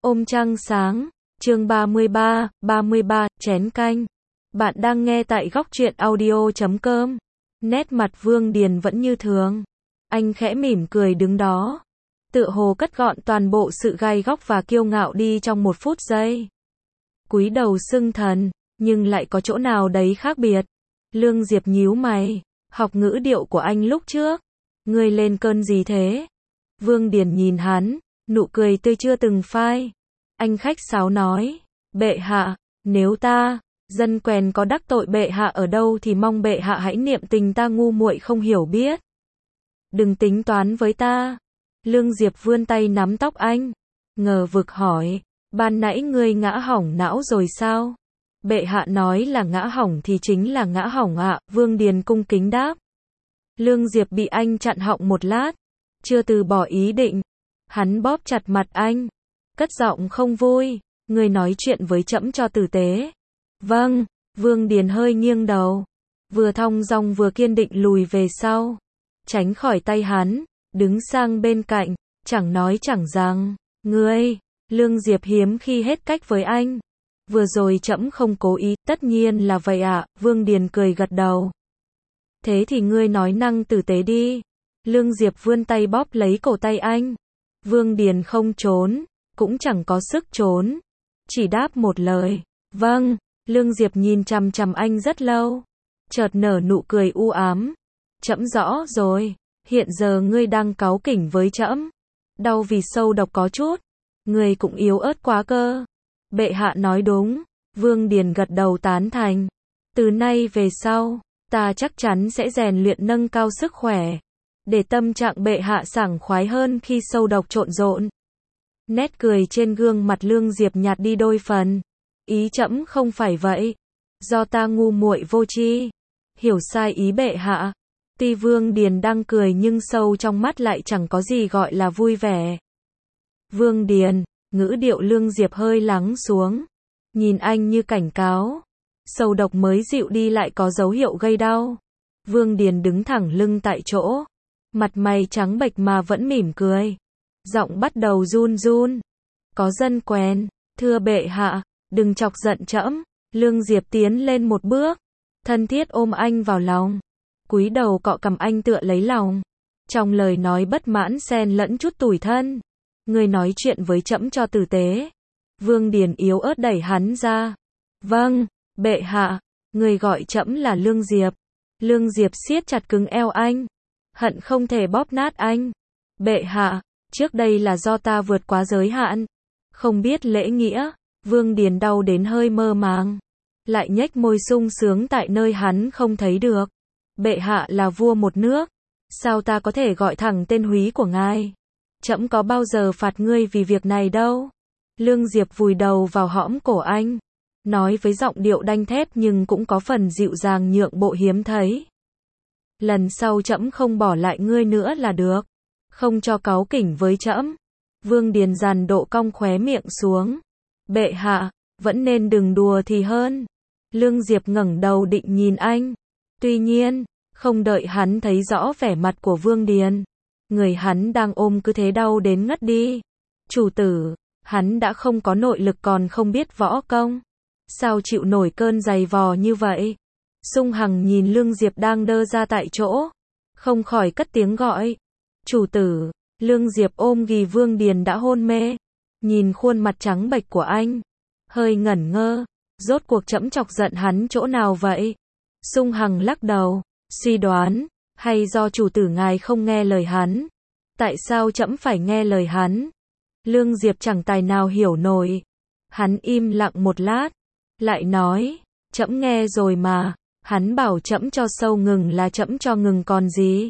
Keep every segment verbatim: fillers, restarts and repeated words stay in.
Ôm trăng sáng, chương ba mươi ba, ba mươi ba, chén canh. Bạn đang nghe tại góc truyện audio chấm com. Nét mặt Vương Điền vẫn như thường. Anh khẽ mỉm cười đứng đó. Tựa hồ cất gọn toàn bộ sự gai góc và kiêu ngạo đi trong một phút giây. Cúi đầu xưng thần, nhưng lại có chỗ nào đấy khác biệt. Lương Diệp nhíu mày. Học ngữ điệu của anh lúc trước. Ngươi lên cơn gì thế? Vương Điền nhìn hắn, nụ cười tươi chưa từng phai. Anh khách sáo nói, bệ hạ, nếu ta, dân quèn có đắc tội bệ hạ ở đâu thì mong bệ hạ hãy niệm tình ta ngu muội không hiểu biết. Đừng tính toán với ta. Lương Diệp vươn tay nắm tóc anh, ngờ vực hỏi, ban nãy ngươi ngã hỏng não rồi sao? Bệ hạ nói là ngã hỏng thì chính là ngã hỏng ạ, Vương Điền cung kính đáp. Lương Diệp bị anh chặn họng một lát, chưa từ bỏ ý định. Hắn bóp chặt mặt anh, cất giọng không vui, ngươi nói chuyện với trẫm cho tử tế. Vâng, Vương Điền hơi nghiêng đầu, vừa thong dong vừa kiên định lùi về sau, tránh khỏi tay hắn, đứng sang bên cạnh, chẳng nói chẳng rằng, ngươi, Lương Diệp hiếm khi hết cách với anh. Vừa rồi trẫm không cố ý, tất nhiên là vậy ạ, Vương Điền cười gật đầu. Thế thì ngươi nói năng tử tế đi. Lương Diệp vươn tay bóp lấy cổ tay anh. Vương Điền không trốn, cũng chẳng có sức trốn, chỉ đáp một lời, vâng. Lương Diệp nhìn chằm chằm anh rất lâu, chợt nở nụ cười u ám. Trẫm rõ rồi, hiện giờ ngươi đang cáu kỉnh với trẫm, đau vì sâu độc có chút, ngươi cũng yếu ớt quá cơ. Bệ hạ nói đúng, Vương Điền gật đầu tán thành. Từ nay về sau, ta chắc chắn sẽ rèn luyện nâng cao sức khỏe, để tâm trạng bệ hạ sảng khoái hơn khi sâu độc trộn rộn. Nét cười trên gương mặt Lương Diệp nhạt đi đôi phần. Ý trẫm không phải vậy, do ta ngu muội vô tri, hiểu sai ý bệ hạ. Tuy Vương Điền đang cười nhưng sâu trong mắt lại chẳng có gì gọi là vui vẻ. Vương Điền, ngữ điệu Lương Diệp hơi lắng xuống, nhìn anh như cảnh cáo. Sâu độc mới dịu đi lại có dấu hiệu gây đau. Vương Điền đứng thẳng lưng tại chỗ, mặt mày trắng bệch mà vẫn mỉm cười. Giọng bắt đầu run run. Có dân quèn, thưa bệ hạ, đừng chọc giận trẫm. Lương Diệp tiến lên một bước, thân thiết ôm anh vào lòng, cúi đầu cọ cằm anh tựa lấy lòng. Trong lời nói bất mãn xen lẫn chút tủi thân. Ngươi nói chuyện với trẫm cho tử tế. Vương Điền yếu ớt đẩy hắn ra. Vâng, bệ hạ, người gọi trẫm là Lương Diệp. Lương Diệp siết chặt cứng eo anh, hận không thể bóp nát anh. Bệ hạ, trước đây là do ta vượt quá giới hạn, không biết lễ nghĩa. Vương Điền đau đến hơi mơ màng, lại nhếch môi sung sướng tại nơi hắn không thấy được. Bệ hạ là vua một nước, sao ta có thể gọi thẳng tên húy của ngài? Trẫm có bao giờ phạt ngươi vì việc này đâu. Lương Diệp vùi đầu vào hõm cổ anh, nói với giọng điệu đanh thép nhưng cũng có phần dịu dàng nhượng bộ hiếm thấy. Lần sau trẫm không bỏ lại ngươi nữa là được, không cho cáu kỉnh với trẫm. Vương Điền dàn độ cong khóe miệng xuống. Bệ hạ, vẫn nên đừng đùa thì hơn. Lương Diệp ngẩng đầu định nhìn anh. Tuy nhiên, không đợi hắn thấy rõ vẻ mặt của Vương Điền, người hắn đang ôm cứ thế đau đến ngất đi. Chủ tử, hắn đã không có nội lực còn không biết võ công, sao chịu nổi cơn giày vò như vậy? Sung Hằng nhìn Lương Diệp đang đơ ra tại chỗ, không khỏi cất tiếng gọi. Chủ tử. Lương Diệp ôm ghì Vương Điền đã hôn mê, nhìn khuôn mặt trắng bệch của anh, hơi ngẩn ngơ. Rốt cuộc trẫm chọc giận hắn chỗ nào vậy? Sung Hằng lắc đầu, suy đoán, hay do chủ tử ngài không nghe lời hắn? Tại sao trẫm phải nghe lời hắn? Lương Diệp chẳng tài nào hiểu nổi. Hắn im lặng một lát, lại nói, trẫm nghe rồi mà, hắn bảo trẫm cho sâu ngừng là trẫm cho ngừng còn gì.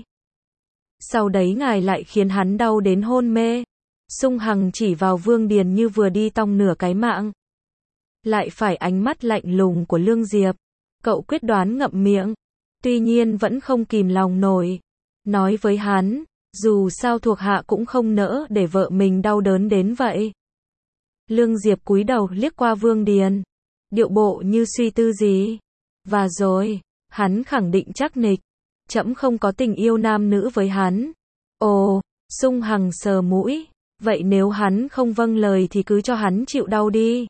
Sau đấy ngài lại khiến hắn đau đến hôn mê. Sung Hằng chỉ vào Vương Điền như vừa đi tong nửa cái mạng. Lại phải ánh mắt lạnh lùng của Lương Diệp, cậu quyết đoán ngậm miệng, tuy nhiên vẫn không kìm lòng nổi. Nói với hắn, dù sao thuộc hạ cũng không nỡ để vợ mình đau đớn đến vậy. Lương Diệp cúi đầu liếc qua Vương Điền, điệu bộ như suy tư gì. Và rồi, hắn khẳng định chắc nịch, trẫm không có tình yêu nam nữ với hắn. Ồ, Sung Hằng sờ mũi, Vậy nếu hắn không vâng lời thì cứ cho hắn chịu đau đi.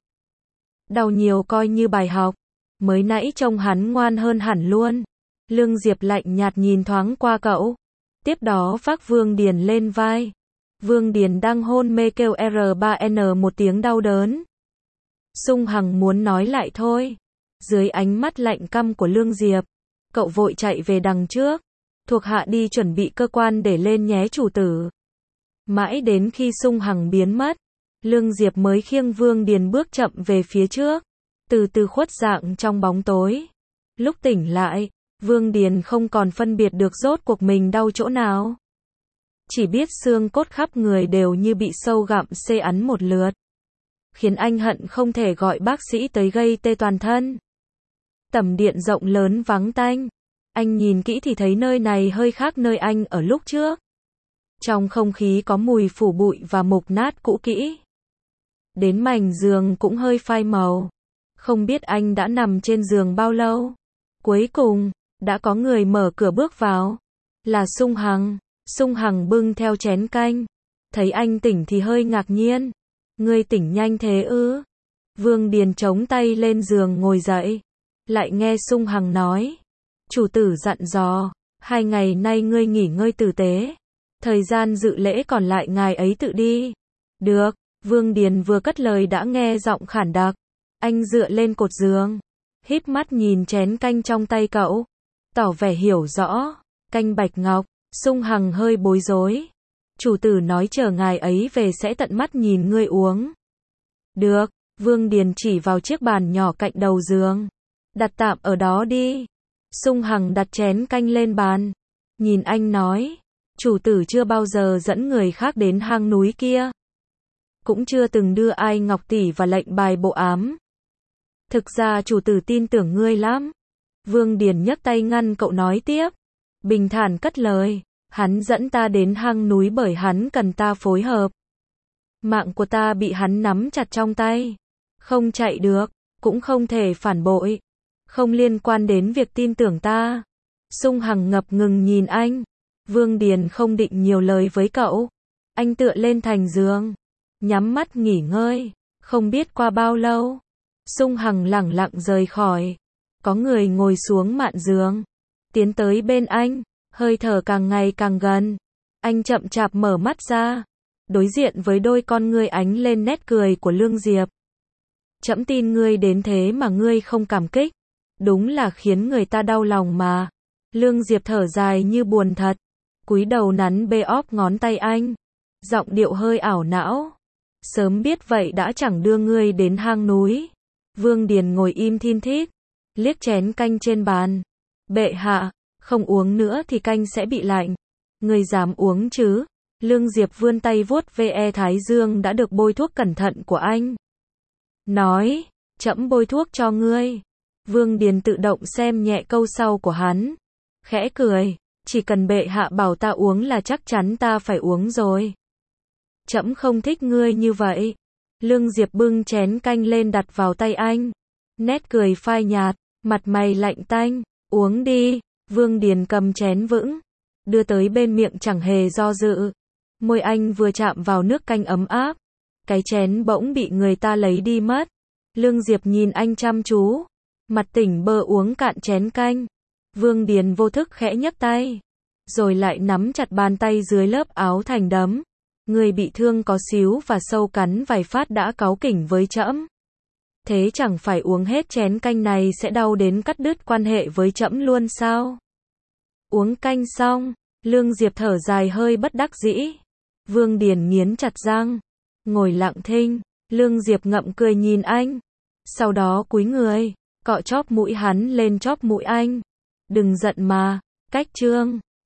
Đau nhiều coi như bài học. Mới nãy trông hắn ngoan hơn hẳn luôn. Lương Diệp lạnh nhạt nhìn thoáng qua cậu. Tiếp đó vác Vương Điền lên vai. Vương Điền đang hôn mê kêu R ba N một tiếng đau đớn. Sung Hằng muốn nói lại thôi. Dưới ánh mắt lạnh căm của Lương Diệp, cậu vội chạy về đằng trước. Thuộc hạ đi chuẩn bị cơ quan để lên nhé chủ tử. Mãi đến khi Sung Hằng biến mất, Lương Diệp mới khiêng Vương Điền bước chậm về phía trước, từ từ khuất dạng trong bóng tối. Lúc tỉnh lại, Vương Điền không còn phân biệt được rốt cuộc mình đau chỗ nào. Chỉ biết xương cốt khắp người đều như bị sâu gặm xê ắn một lượt, khiến anh hận không thể gọi bác sĩ tới gây tê toàn thân. Tầm điện rộng lớn vắng tanh. Anh nhìn kỹ thì thấy nơi này hơi khác nơi anh ở lúc trước. Trong không khí có mùi phủ bụi và mục nát cũ kỹ. Đến mảnh giường cũng hơi phai màu. Không biết anh đã nằm trên giường bao lâu. Cuối cùng, đã có người mở cửa bước vào. Là Sung Hằng. Sung Hằng bưng theo chén canh. Thấy anh tỉnh thì hơi ngạc nhiên. Ngươi tỉnh nhanh thế ư? Vương Điền chống tay lên giường ngồi dậy. Lại nghe Sung Hằng nói. Chủ tử dặn dò, hai ngày nay ngươi nghỉ ngơi tử tế. Thời gian dự lễ còn lại ngài ấy tự đi. Được, Vương Điền vừa cất lời đã nghe giọng khản đặc. Anh dựa lên cột giường, híp mắt nhìn chén canh trong tay cậu, tỏ vẻ hiểu rõ. Canh bạch ngọc. Sung Hằng hơi bối rối. Chủ tử nói chờ ngài ấy về sẽ tận mắt nhìn ngươi uống. Được, Vương Điền chỉ vào chiếc bàn nhỏ cạnh đầu giường. Đặt tạm ở đó đi. Sung Hằng đặt chén canh lên bàn. Nhìn anh nói. Chủ tử chưa bao giờ dẫn người khác đến hang núi kia. Cũng chưa từng đưa ai ngọc tỷ và lệnh bài bộ ám. Thực ra chủ tử tin tưởng ngươi lắm. Vương Điền nhấc tay ngăn cậu nói tiếp. Bình thản cất lời. Hắn dẫn ta đến hang núi bởi hắn cần ta phối hợp. Mạng của ta bị hắn nắm chặt trong tay. Không chạy được, cũng không thể phản bội. Không liên quan đến việc tin tưởng ta. Sung Hằng ngập ngừng nhìn anh. Vương Điền không định nhiều lời với cậu. Anh tựa lên thành giường, nhắm mắt nghỉ ngơi. Không biết qua bao lâu, Sung Hằng lẳng lặng rời khỏi. Có người ngồi xuống mạn giường, tiến tới bên anh, hơi thở càng ngày càng gần. Anh chậm chạp mở mắt ra, đối diện với đôi con ngươi ánh lên nét cười của Lương Diệp. Trẫm tin ngươi đến thế mà ngươi không cảm kích. Đúng là khiến người ta đau lòng mà. Lương Diệp thở dài như buồn thật, cúi đầu nắn bê óp ngón tay anh, giọng điệu hơi ảo não. Sớm biết vậy đã chẳng đưa ngươi đến hang núi. Vương Điền ngồi im thin thít, liếc chén canh trên bàn. Bệ hạ, không uống nữa thì canh sẽ bị lạnh. Ngươi dám uống chứ? Lương Diệp vươn tay vuốt ve thái dương đã được bôi thuốc cẩn thận của anh. Nói, trẫm bôi thuốc cho ngươi. Vương Điền tự động xem nhẹ câu sau của hắn. Khẽ cười, chỉ cần bệ hạ bảo ta uống là chắc chắn ta phải uống rồi. Trẫm không thích ngươi như vậy. Lương Diệp bưng chén canh lên đặt vào tay anh. Nét cười phai nhạt, mặt mày lạnh tanh. Uống đi. Vương Điền cầm chén vững, đưa tới bên miệng chẳng hề do dự. Môi anh vừa chạm vào nước canh ấm áp, cái chén bỗng bị người ta lấy đi mất. Lương Diệp nhìn anh chăm chú, mặt tỉnh bơ uống cạn chén canh. Vương Điền vô thức khẽ nhấc tay, rồi lại nắm chặt bàn tay dưới lớp áo thành đấm. Người bị thương có xíu và sâu cắn vài phát đã cáu kỉnh với trẫm. Thế chẳng phải uống hết chén canh này sẽ đau đến cắt đứt quan hệ với trẫm luôn sao? Uống canh xong, Lương Diệp thở dài hơi bất đắc dĩ. Vương Điền nghiến chặt răng, ngồi lặng thinh. Lương Diệp ngậm cười nhìn anh, sau đó cúi người, cọ chóp mũi hắn lên chóp mũi anh. Đừng giận mà, cách trương.